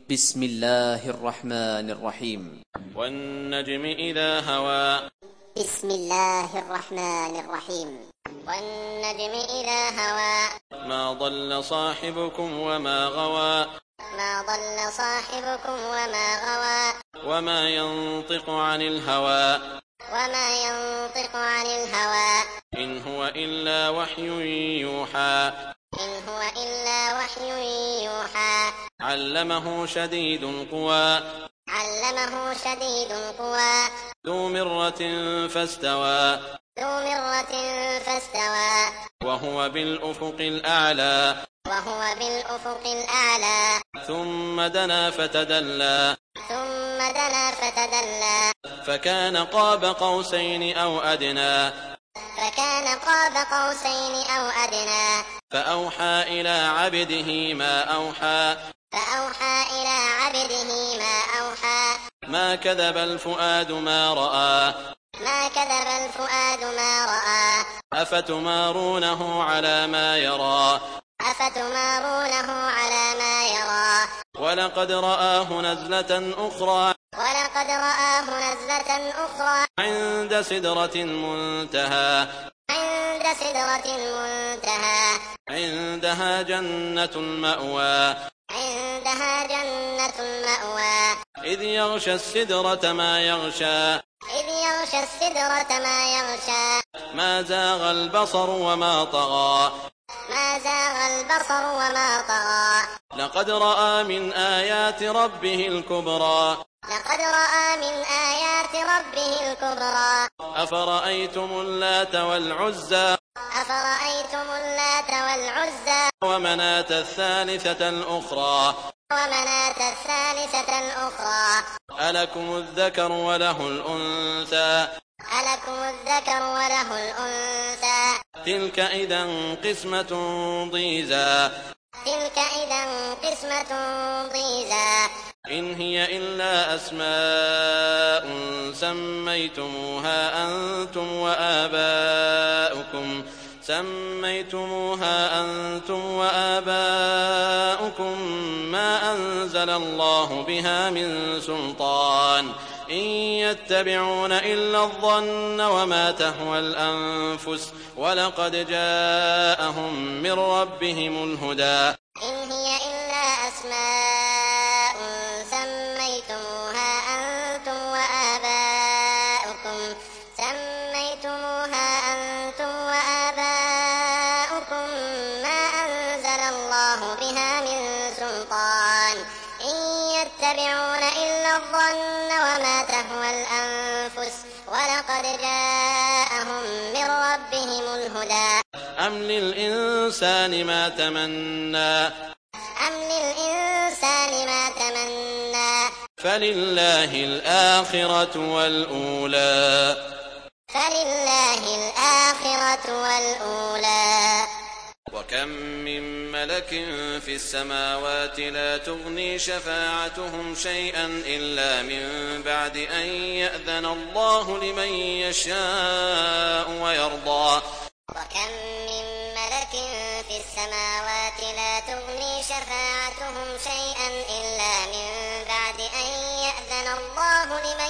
بسم الله الرحمن الرحيم. والنجم إذا هوى. بسم الله الرحمن الرحيم. والنجم إذا هوى. ما ضل صاحبكم وما غوى. ما ضل صاحبكم وما غوى. وما ينطق عن الهوى. وما ينطق عن الهوى. إن هو إلا وحي يوحى. إن هو إلا وحي يوحى. علمه شديد القوى. علمه شديد القوى. ذو مرة فاستوى. ذو مرة فاستوى. وهو بالأفق الأعلى. وهو بالأفق الأعلى. ثم دنا فتدلى. ثم دنا فتدلى. فكان قاب قوسين أو أدنى. فكان قاب قوسين أو أدنى. فأوحى إلى عبده ما أوحى. فأوحى إلى عبده ما أوحى. ما كذب الفؤاد ما رأى. ما كذب الفؤاد ما رأى. أفتمارونه على ما يرى. أفتمارونه على ما يرى. ولقد رآه نزلة أخرى. ولقد رآه نزلة أخرى. عند سدرة منتهى. عند سدرة المنتهى. عندها جنة المأوى. عندها جنة المأوى. إذ يغشى السدرة ما يغشى. إذ يغشى السدرة ما يغشى. ما زاغ البصر وما طغى. ما زاغ البصر وما طغى. لقد رأى من آيات ربه الكبرى. لقد رأى من آيات ربه الكبرى. أفرأيتم اللات والعزى. أفرأيتم اللات والعزى. ومناة الثالثة الأخرى. ومناة الثالثة الأخرى. ألكم الذكر وله الأنثى. ألكم الذكر وله الأنثى. تلك إذا قسمة ضيزى. تلك إذا قسمة ضيزى. إن هي إلا أسماء سميتموها أنتم وآباؤكم ما أنزل الله بها من سلطان إن يتبعون إلا الظن وما تهوى الأنفس ولقد جاءهم من ربهم الهدى. إن هي إلا أسماء سميتموها أنتم وآباؤكم ما أنزل الله بها من سلطان إن يتبعون إلا الظن وما تهوى الأنفس ولقد جاءهم من ربهم الهدى. أم للإنسان ما تمنى. أم للإنسان ما تمنى. فلله الآخرة والأولى. فلله الآخرة والأولى. وكم من ملك في السماوات لا تغني شفاعتهم شيئا إلا من بعد أن يأذن الله لمن يشاء ويرضى. وكم من ملك في السماوات لا تغني شفاعتهم شيئا إلا من بعد أن يأذن الله لمن